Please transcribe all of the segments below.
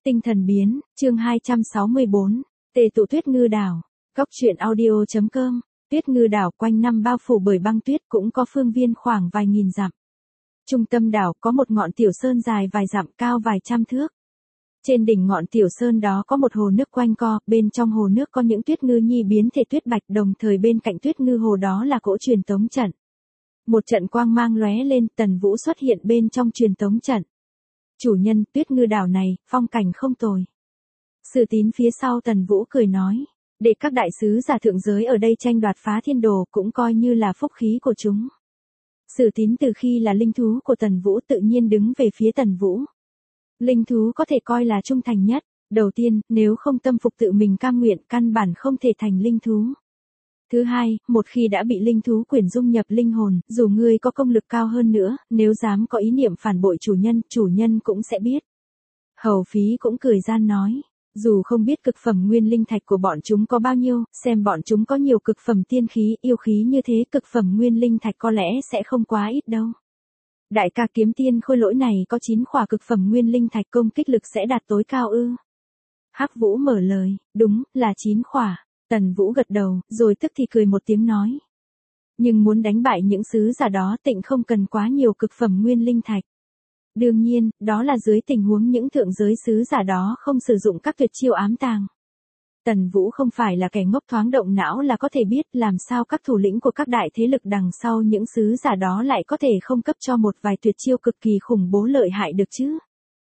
Tinh thần biến, chương 264, Tề tụ Tuyết Ngư Đảo, Góc truyện audio.com, Tuyết Ngư Đảo quanh năm bao phủ bởi băng tuyết cũng có phương viên khoảng vài nghìn dặm. Trung tâm đảo có một ngọn tiểu sơn dài vài dặm cao vài trăm thước. Trên đỉnh ngọn tiểu sơn đó có một hồ nước quanh co, bên trong hồ nước có những tuyết ngư nhi biến thể tuyết bạch, đồng thời bên cạnh tuyết ngư hồ đó là cỗ truyền tống trận. Một trận quang mang lóe lên, Tần Vũ xuất hiện bên trong truyền tống trận. Chủ nhân, Tuyết Ngư Đảo này, phong cảnh không tồi. Sử Tín phía sau Tần Vũ cười nói, để các đại sứ giả thượng giới ở đây tranh đoạt phá thiên đồ cũng coi như là phúc khí của chúng. Sử Tín từ khi là linh thú của Tần Vũ tự nhiên đứng về phía Tần Vũ. Linh thú có thể coi là trung thành nhất, đầu tiên, nếu không tâm phục tự mình cam nguyện căn bản không thể thành linh thú. Thứ hai, một khi đã bị linh thú quyển dung nhập linh hồn, dù ngươi có công lực cao hơn nữa, nếu dám có ý niệm phản bội chủ nhân cũng sẽ biết. Hầu Phí cũng cười gian nói, dù không biết cực phẩm nguyên linh thạch của bọn chúng có bao nhiêu, xem bọn chúng có nhiều cực phẩm tiên khí, yêu khí như thế, cực phẩm nguyên linh thạch có lẽ sẽ không quá ít đâu. Đại ca Kiếm Tiên Khôi Lỗi này có 9 khỏa cực phẩm nguyên linh thạch, công kích lực sẽ đạt tối cao ư? Hắc Vũ mở lời, đúng, là 9 khỏa. Tần Vũ gật đầu, rồi tức thì cười một tiếng nói. Nhưng muốn đánh bại những sứ giả đó tịnh không cần quá nhiều cực phẩm nguyên linh thạch. Đương nhiên, đó là dưới tình huống những thượng giới sứ giả đó không sử dụng các tuyệt chiêu ám tàng. Tần Vũ không phải là kẻ ngốc, thoáng động não là có thể biết làm sao các thủ lĩnh của các đại thế lực đằng sau những sứ giả đó lại có thể không cấp cho một vài tuyệt chiêu cực kỳ khủng bố lợi hại được chứ.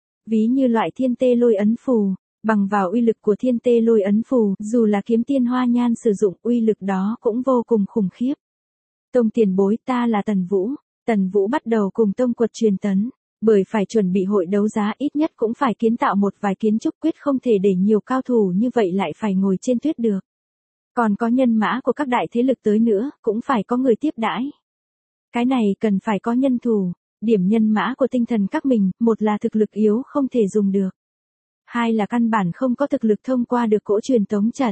Ví như loại Thiên Tê Lôi Ấn Phù. Bằng vào uy lực của Thiên Tê Lôi Ấn Phù, dù là Kiếm Tiên Hoa Nhan sử dụng uy lực đó cũng vô cùng khủng khiếp. Tông tiền bối, ta là Tần Vũ. Tần Vũ bắt đầu cùng Tông Quật truyền tấn, bởi phải chuẩn bị hội đấu giá ít nhất cũng phải kiến tạo một vài kiến trúc, quyết không thể để nhiều cao thủ như vậy lại phải ngồi trên tuyết được. Còn có nhân mã của các đại thế lực tới nữa, cũng phải có người tiếp đãi. Cái này cần phải có nhân thủ, điểm nhân mã của tinh thần các mình, một là thực lực yếu không thể dùng được. Hai là căn bản không có thực lực thông qua được cỗ truyền tống trận.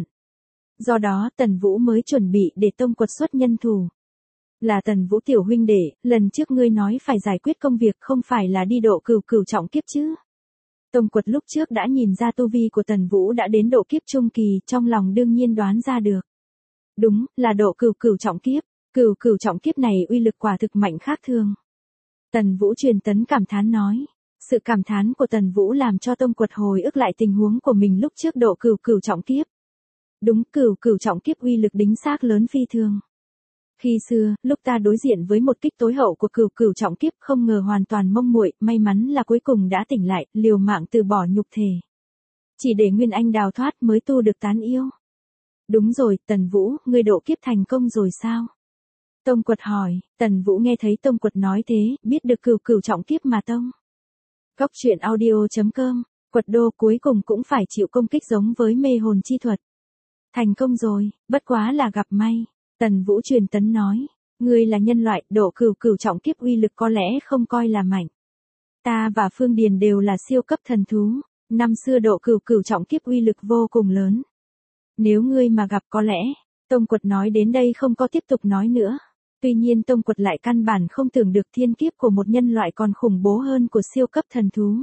Do đó Tần Vũ mới chuẩn bị để Tông Quật xuất nhân thủ. Là Tần Vũ tiểu huynh đệ, lần trước ngươi nói phải giải quyết công việc không phải là đi độ cửu trọng kiếp chứ? Tông Quật lúc trước đã nhìn ra tu vi của Tần Vũ đã đến độ kiếp trung kỳ, trong lòng đương nhiên đoán ra được. Đúng, là độ cửu trọng kiếp, cửu trọng kiếp này uy lực quả thực mạnh khác thường. Tần Vũ truyền tấn cảm thán nói. Sự cảm thán của Tần Vũ làm cho Tông Quật hồi ức lại tình huống của mình lúc trước độ cửu trọng kiếp. Đúng, cửu trọng kiếp uy lực đính xác lớn phi thường. Khi xưa, lúc ta đối diện với một kích tối hậu của cửu trọng kiếp không ngờ hoàn toàn mông muội, may mắn là cuối cùng đã tỉnh lại, liều mạng từ bỏ nhục thể. Chỉ để Nguyên Anh đào thoát mới tu được tán yêu. Đúng rồi, Tần Vũ, ngươi độ kiếp thành công rồi sao? Tông Quật hỏi. Tần Vũ nghe thấy Tông Quật nói thế, biết được cửu trọng kiếp mà tông. Góc truyện audio.com, Quật đô cuối cùng cũng phải chịu công kích giống với mê hồn chi thuật. Thành công rồi, bất quá là gặp may. Tần Vũ truyền tấn nói, ngươi là nhân loại, độ cửu trọng kiếp uy lực có lẽ không coi là mạnh. Ta và Phương Điền đều là siêu cấp thần thú, năm xưa độ cửu trọng kiếp uy lực vô cùng lớn. Nếu ngươi mà gặp có lẽ, Tông Quật nói đến đây không có tiếp tục nói nữa. Tuy nhiên Tông Quật lại căn bản không tưởng được thiên kiếp của một nhân loại còn khủng bố hơn của siêu cấp thần thú.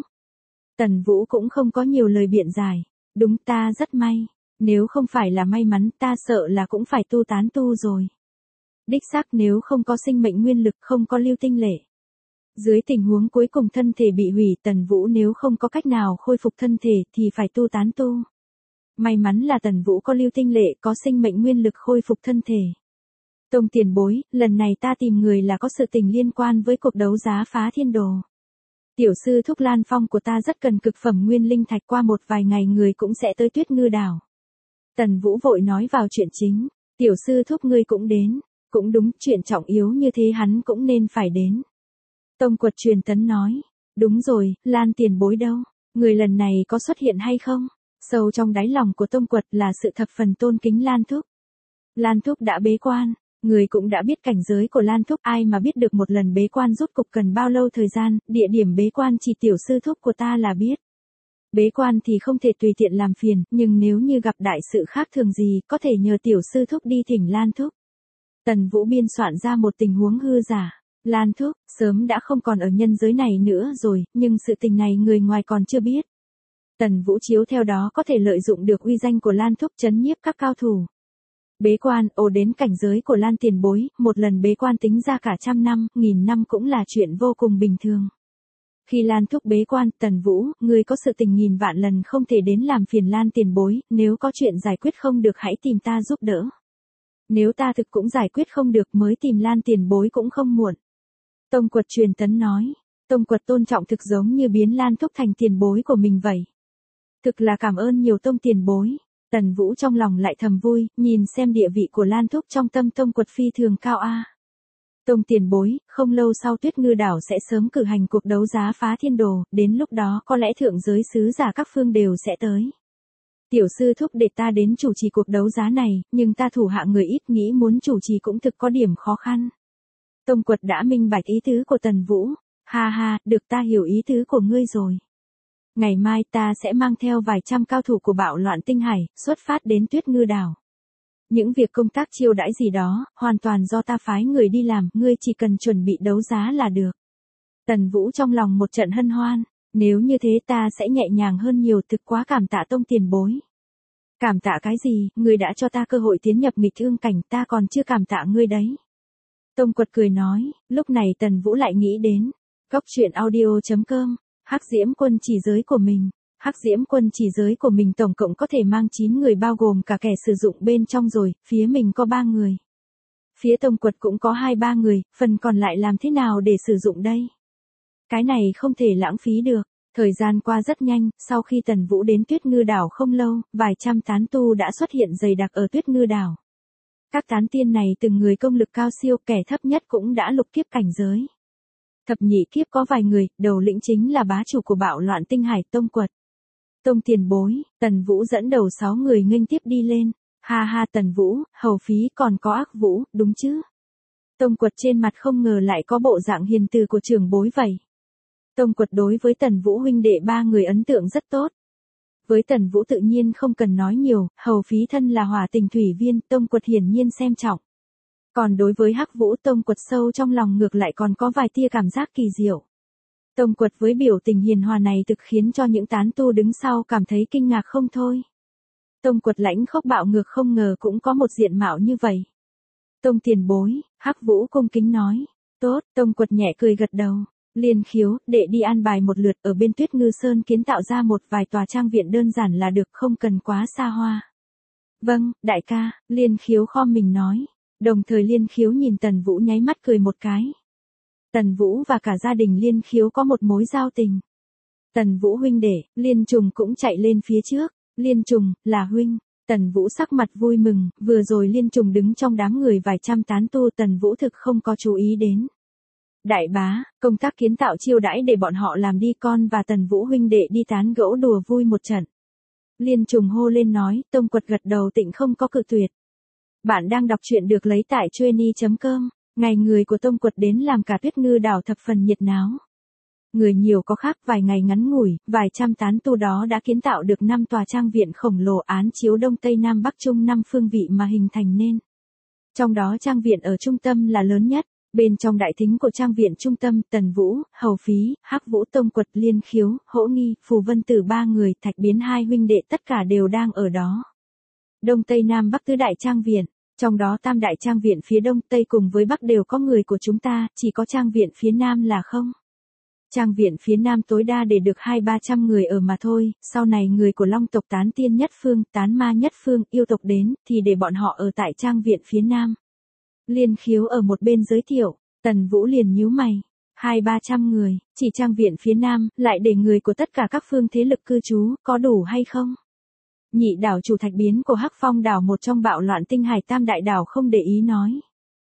Tần Vũ cũng không có nhiều lời biện giải. Đúng, ta rất may. Nếu không phải là may mắn ta sợ là cũng phải tu tán tu rồi. Đích xác nếu không có sinh mệnh nguyên lực, không có lưu tinh lệ. Dưới tình huống cuối cùng thân thể bị hủy, Tần Vũ nếu không có cách nào khôi phục thân thể thì phải tu tán tu. May mắn là Tần Vũ có lưu tinh lệ, có sinh mệnh nguyên lực khôi phục thân thể. Tông tiền bối, lần này ta tìm người là có sự tình liên quan với cuộc đấu giá phá thiên đồ. Tiểu sư thúc Lan Phong của ta rất cần cực phẩm nguyên linh thạch, qua một vài ngày người cũng sẽ tới Tuyết Ngư Đảo. Tần Vũ vội nói vào chuyện chính, tiểu sư thúc ngươi cũng đến, cũng đúng, chuyện trọng yếu như thế hắn cũng nên phải đến. Tông Quật truyền tấn nói, đúng rồi, Lan tiền bối đâu, người lần này có xuất hiện hay không? Sâu trong đáy lòng của Tông Quật là sự thập phần tôn kính Lan Thúc. Lan Thúc đã bế quan. Người cũng đã biết cảnh giới của Lan Thúc, ai mà biết được một lần bế quan rốt cục cần bao lâu thời gian, địa điểm bế quan chỉ tiểu sư thúc của ta là biết. Bế quan thì không thể tùy tiện làm phiền, nhưng nếu như gặp đại sự khác thường gì, có thể nhờ tiểu sư thúc đi thỉnh Lan Thúc. Tần Vũ biên soạn ra một tình huống hư giả. Lan Thúc, sớm đã không còn ở nhân giới này nữa rồi, nhưng sự tình này người ngoài còn chưa biết. Tần Vũ chiếu theo đó có thể lợi dụng được uy danh của Lan Thúc trấn nhiếp các cao thủ. Bế quan, đến cảnh giới của Lan tiền bối, một lần bế quan tính ra cả 100 năm, 1000 năm cũng là chuyện vô cùng bình thường. Khi Lan Thúc bế quan, Tần Vũ, ngươi có sự tình 1000 vạn lần không thể đến làm phiền Lan tiền bối, nếu có chuyện giải quyết không được hãy tìm ta giúp đỡ. Nếu ta thực cũng giải quyết không được mới tìm Lan tiền bối cũng không muộn. Tông Quật truyền tấn nói. Tông Quật tôn trọng thực giống như biến Lan Thúc thành tiền bối của mình vậy. Thực là cảm ơn nhiều Tông tiền bối. Tần Vũ trong lòng lại thầm vui, nhìn xem địa vị của Lan Thúc trong tâm Tông Quật phi thường cao a. Tông tiền bối, không lâu sau Tuyết Ngư Đảo sẽ sớm cử hành cuộc đấu giá phá thiên đồ, đến lúc đó có lẽ thượng giới sứ giả các phương đều sẽ tới. Tiểu sư thúc để ta đến chủ trì cuộc đấu giá này, nhưng ta thủ hạ người ít nghĩ muốn chủ trì cũng thực có điểm khó khăn. Tông Quật đã minh bạch ý tứ của Tần Vũ, ha ha, được ta hiểu ý tứ của ngươi rồi. Ngày mai ta sẽ mang theo vài trăm cao thủ của bạo loạn tinh hải, xuất phát đến Tuyết Ngư Đảo. Những việc công tác chiêu đãi gì đó, hoàn toàn do ta phái người đi làm, ngươi chỉ cần chuẩn bị đấu giá là được. Tần Vũ trong lòng một trận hân hoan, nếu như thế ta sẽ nhẹ nhàng hơn nhiều, thực quá cảm tạ Tông tiền bối. Cảm tạ cái gì, ngươi đã cho ta cơ hội tiến nhập nghịch ương cảnh, ta còn chưa cảm tạ ngươi đấy. Tông Quật cười nói, lúc này Tần Vũ lại nghĩ đến, góc truyện audio.com, Hắc Diễm Quân chỉ giới của mình. Hắc Diễm Quân chỉ giới của mình tổng cộng có thể mang 9 người bao gồm cả kẻ sử dụng bên trong rồi, phía mình có 3 người. Phía Tông Quật cũng có 2-3 người, phần còn lại làm thế nào để sử dụng đây? Cái này không thể lãng phí được. Thời gian qua rất nhanh, sau khi Tần Vũ đến Tuyết Ngư Đảo không lâu, vài trăm tán tu đã xuất hiện dày đặc ở Tuyết Ngư Đảo. Các tán tiên này từng người công lực cao siêu, kẻ thấp nhất cũng đã lục kiếp cảnh giới. Thập nhị kiếp có vài người, đầu lĩnh chính là bá chủ của bạo loạn tinh hải Tông Quật. Tông tiền bối, Tần Vũ dẫn đầu 6 người nghênh tiếp đi lên. Ha ha Tần Vũ, hầu phí còn có Ác Vũ, đúng chứ? Tông Quật trên mặt không ngờ lại có bộ dạng hiền từ của trưởng bối vậy. Tông Quật đối với Tần Vũ huynh đệ 3 người ấn tượng rất tốt. Với Tần Vũ tự nhiên không cần nói nhiều, hầu phí thân là hỏa tình thủy viên, Tông Quật hiển nhiên xem trọng. Còn đối với Hắc Vũ, Tông Quật sâu trong lòng ngược lại còn có vài tia cảm giác kỳ diệu. Tông Quật với biểu tình hiền hòa này thực khiến cho những tán tu đứng sau cảm thấy kinh ngạc không thôi. Tông Quật lãnh khốc bạo ngược không ngờ cũng có một diện mạo như vậy. Tông tiền bối, Hắc Vũ cung kính nói. Tốt, Tông Quật nhẹ cười gật đầu. Liên Khiếu, đệ đi an bài một lượt ở bên Tuyết Ngư Sơn kiến tạo ra một vài tòa trang viện đơn giản là được, không cần quá xa hoa. Vâng, đại ca, Liên Khiếu khom mình nói. Đồng thời Liên Khiếu nhìn Tần Vũ nháy mắt cười một cái. Tần Vũ và cả gia đình Liên Khiếu có một mối giao tình. Tần Vũ huynh đệ, Liên Trùng cũng chạy lên phía trước. Liên Trùng, là huynh. Tần Vũ sắc mặt vui mừng, vừa rồi Liên Trùng đứng trong đám người vài trăm tán tu Tần Vũ thực không có chú ý đến. Đại bá, công tác kiến tạo chiêu đãi để bọn họ làm đi, con và Tần Vũ huynh đệ đi tán gẫu đùa vui một trận. Liên Trùng hô lên nói, Tông Quật gật đầu tịnh không có cự tuyệt. Bạn đang đọc truyện được lấy tại Chueny.com, ngày người của Tông Quật đến làm cả Tuyết Ngư Đảo thập phần nhiệt náo. Người nhiều có khác, vài ngày ngắn ngủi, vài trăm tán tu đó đã kiến tạo được 5 tòa trang viện khổng lồ án chiếu Đông Tây Nam Bắc Trung 5 phương vị mà hình thành nên. Trong đó trang viện ở trung tâm là lớn nhất. Bên trong đại thính của trang viện trung tâm, Tần Vũ, hầu phí, Hắc Vũ, Tông Quật, Liên Khiếu, Hỗ Nghi, Phù Vân Tử 3 người, Thạch Biến 2 huynh đệ tất cả đều đang ở đó. Đông Tây Nam Bắc tứ đại trang viện, trong đó tam đại trang viện phía Đông Tây cùng với Bắc đều có người của chúng ta, chỉ có trang viện phía Nam là không. Trang viện phía Nam tối đa để được 200-300 người ở mà thôi, sau này người của Long tộc tán tiên nhất phương, tán ma nhất phương, yêu tộc đến, thì để bọn họ ở tại trang viện phía Nam. Liên Khiếu ở một bên giới thiệu, Tần Vũ liền nhíu mày. 200-300 người, chỉ trang viện phía Nam, lại để người của tất cả các phương thế lực cư trú, có đủ hay không? Nhị đảo chủ Thạch Biến của Hắc Phong đảo một trong bạo loạn tinh hải tam đại đảo không để ý nói.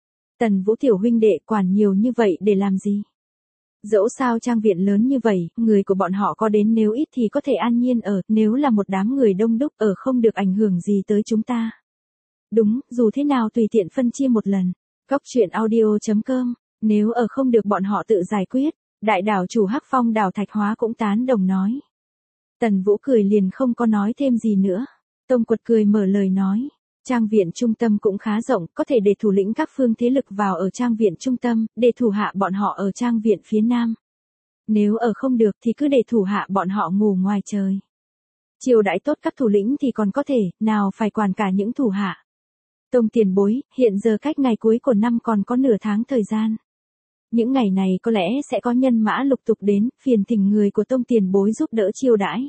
Tần Vũ tiểu huynh đệ quản nhiều như vậy để làm gì? Dẫu sao trang viện lớn như vậy, người của bọn họ có đến, nếu ít thì có thể an nhiên ở, nếu là một đám người đông đúc ở không được ảnh hưởng gì tới chúng ta. Đúng, dù thế nào tùy tiện phân chia một lần. Góc truyện audio.com, nếu ở không được bọn họ tự giải quyết. Đại đảo chủ Hắc Phong đảo Thạch Hóa cũng tán đồng nói. Tần Vũ cười liền không có nói thêm gì nữa. Tông Quật cười mở lời nói. Trang viện trung tâm cũng khá rộng, có thể để thủ lĩnh các phương thế lực vào ở trang viện trung tâm, để thủ hạ bọn họ ở trang viện phía Nam. Nếu ở không được thì cứ để thủ hạ bọn họ ngủ ngoài trời. Chiêu đãi tốt các thủ lĩnh thì còn có thể, nào phải quản cả những thủ hạ. Tông tiền bối, hiện giờ cách ngày cuối của năm còn có nửa tháng thời gian. Những ngày này có lẽ sẽ có nhân mã lục tục đến, phiền thỉnh người của tông tiền bối giúp đỡ chiêu đãi.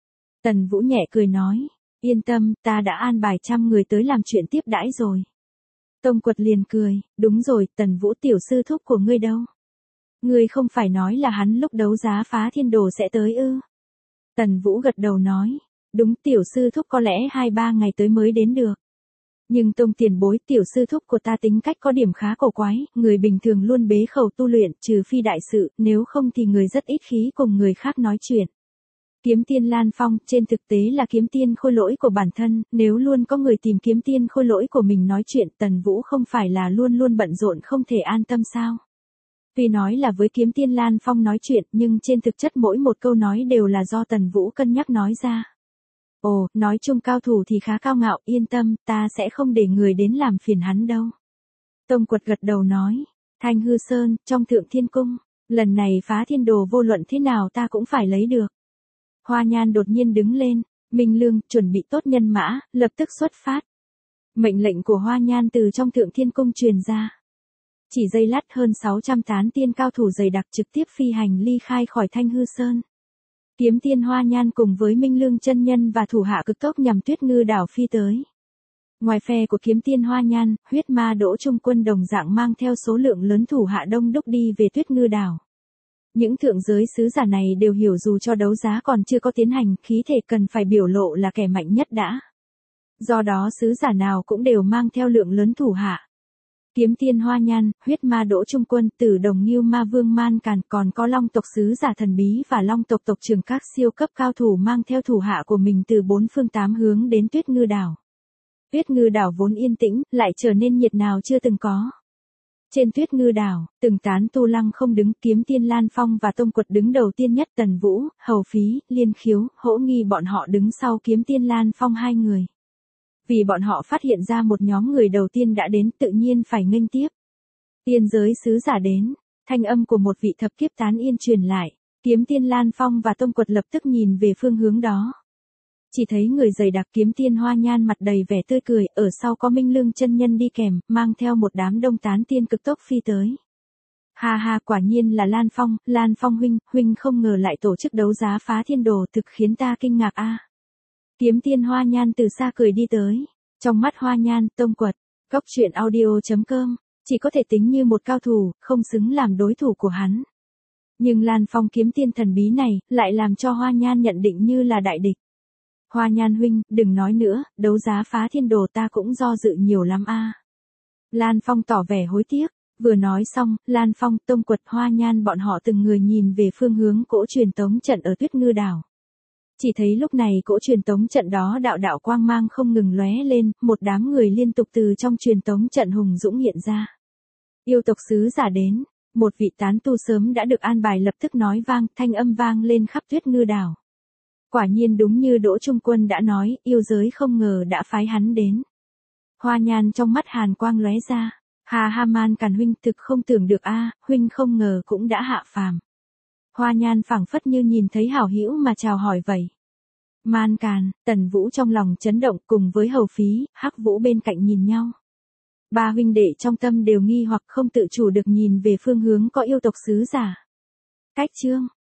Tần Vũ nhẹ cười nói, yên tâm, ta đã an bài 100 người tới làm chuyện tiếp đãi rồi. Tông Quật liền cười, đúng rồi, Tần Vũ tiểu sư thúc của ngươi đâu? Ngươi không phải nói là hắn lúc đấu giá phá thiên đồ sẽ tới ư? Tần Vũ gật đầu nói, đúng, tiểu sư thúc có lẽ 2-3 ngày tới mới đến được. Nhưng tông tiền bối, tiểu sư thúc của ta tính cách có điểm khá cổ quái, người bình thường luôn bế khẩu tu luyện, trừ phi đại sự, nếu không thì người rất ít khí cùng người khác nói chuyện. Kiếm tiên Lan Phong, trên thực tế là kiếm tiên khôi lỗi của bản thân, nếu luôn có người tìm kiếm tiên khôi lỗi của mình nói chuyện, Tần Vũ không phải là luôn luôn bận rộn không thể an tâm sao? Tuy nói là với kiếm tiên Lan Phong nói chuyện, nhưng trên thực chất mỗi một câu nói đều là do Tần Vũ cân nhắc nói ra. Ồ, nói chung cao thủ thì khá cao ngạo, yên tâm, ta sẽ không để người đến làm phiền hắn đâu. Tông Quật gật đầu nói, Thanh Hư Sơn, trong Thượng Thiên Cung, lần này phá thiên đồ vô luận thế nào ta cũng phải lấy được. Hoa Nhan đột nhiên đứng lên, Minh Lương, chuẩn bị tốt nhân mã, lập tức xuất phát. Mệnh lệnh của Hoa Nhan từ trong Thượng Thiên Cung truyền ra. Chỉ giây lát hơn 600 tán tiên cao thủ dày đặc trực tiếp phi hành ly khai khỏi Thanh Hư Sơn. Kiếm tiên Hoa Nhan cùng với Minh Lương chân nhân và thủ hạ cực tốc nhằm Tuyết Ngư đảo phi tới. Ngoài phe của kiếm tiên Hoa Nhan, huyết ma Đỗ Trung Quân đồng dạng mang theo số lượng lớn thủ hạ đông đúc đi về Tuyết Ngư đảo. Những thượng giới sứ giả này đều hiểu dù cho đấu giá còn chưa có tiến hành, khí thể cần phải biểu lộ là kẻ mạnh nhất đã. Do đó sứ giả nào cũng đều mang theo lượng lớn thủ hạ. Kiếm tiên Hoa Nhan, huyết ma Đỗ Trung Quân, Tử Đồng Ngưu Ma Vương Man Càn, còn có Long tộc sứ giả thần bí và Long tộc tộc trưởng các siêu cấp cao thủ mang theo thủ hạ của mình từ 4 phương 8 hướng đến Tuyết Ngư đảo. Tuyết Ngư đảo vốn yên tĩnh, lại trở nên nhiệt nào chưa từng có. Trên Tuyết Ngư đảo, từng tán tu lăng không đứng, kiếm tiên Lan Phong và Tông Quật đứng đầu tiên nhất, Tần Vũ, Hầu Phí, Liên Khiếu, Hỗ Nghi bọn họ đứng sau kiếm tiên Lan Phong 2 người. Vì bọn họ phát hiện ra một nhóm người đầu tiên đã đến, tự nhiên phải nghênh tiếp. Tiên giới sứ giả đến, thanh âm của một vị thập kiếp tán yên truyền lại, kiếm tiên Lan Phong và Tông Quật lập tức nhìn về phương hướng đó. Chỉ thấy người dày đặc, kiếm tiên Hoa Nhan mặt đầy vẻ tươi cười, ở sau có Minh Lương chân nhân đi kèm, mang theo một đám đông tán tiên cực tốc phi tới. Ha ha, quả nhiên là Lan Phong huynh không ngờ lại tổ chức đấu giá phá thiên đồ, thực khiến ta kinh ngạc a. Kiếm tiên Hoa Nhan từ xa cười đi tới. Trong mắt Hoa Nhan, Tông Quật, Cóc Truyện Audio.com, chỉ có thể tính như một cao thủ, không xứng làm đối thủ của hắn. Nhưng Lan Phong kiếm tiên thần bí này, lại làm cho Hoa Nhan nhận định như là đại địch. Hoa Nhan huynh, đừng nói nữa, đấu giá phá thiên đồ ta cũng do dự nhiều lắm a. Lan Phong tỏ vẻ hối tiếc, vừa nói xong, Lan Phong, Tông Quật, Hoa Nhan bọn họ từng người nhìn về phương hướng cỗ truyền tống trận ở Tuyết Ngư đảo. Chỉ thấy lúc này cỗ truyền tống trận đó đạo đạo quang mang không ngừng lóe lên, một đám người liên tục từ trong truyền tống trận hùng dũng hiện ra. Yêu tộc sứ giả đến, một vị tán tu sớm đã được an bài lập tức nói vang, thanh âm vang lên khắp Tuyết Ngư đảo. Quả nhiên đúng như Đỗ Trung Quân đã nói, yêu giới không ngờ đã phái hắn đến. Hoa Nhan trong mắt hàn quang lóe ra, Ha ha Man Càn huynh, thực không tưởng được a, huynh không ngờ cũng đã hạ phàm. Hoa Nhan phảng phất như nhìn thấy hảo hữu mà chào hỏi vậy. Man Càn, Tần Vũ trong lòng chấn động, cùng với Hầu Phí, Hắc Vũ bên cạnh nhìn nhau. Ba huynh đệ trong tâm đều nghi hoặc không tự chủ được nhìn về phương hướng có yêu tộc sứ giả. Cách chương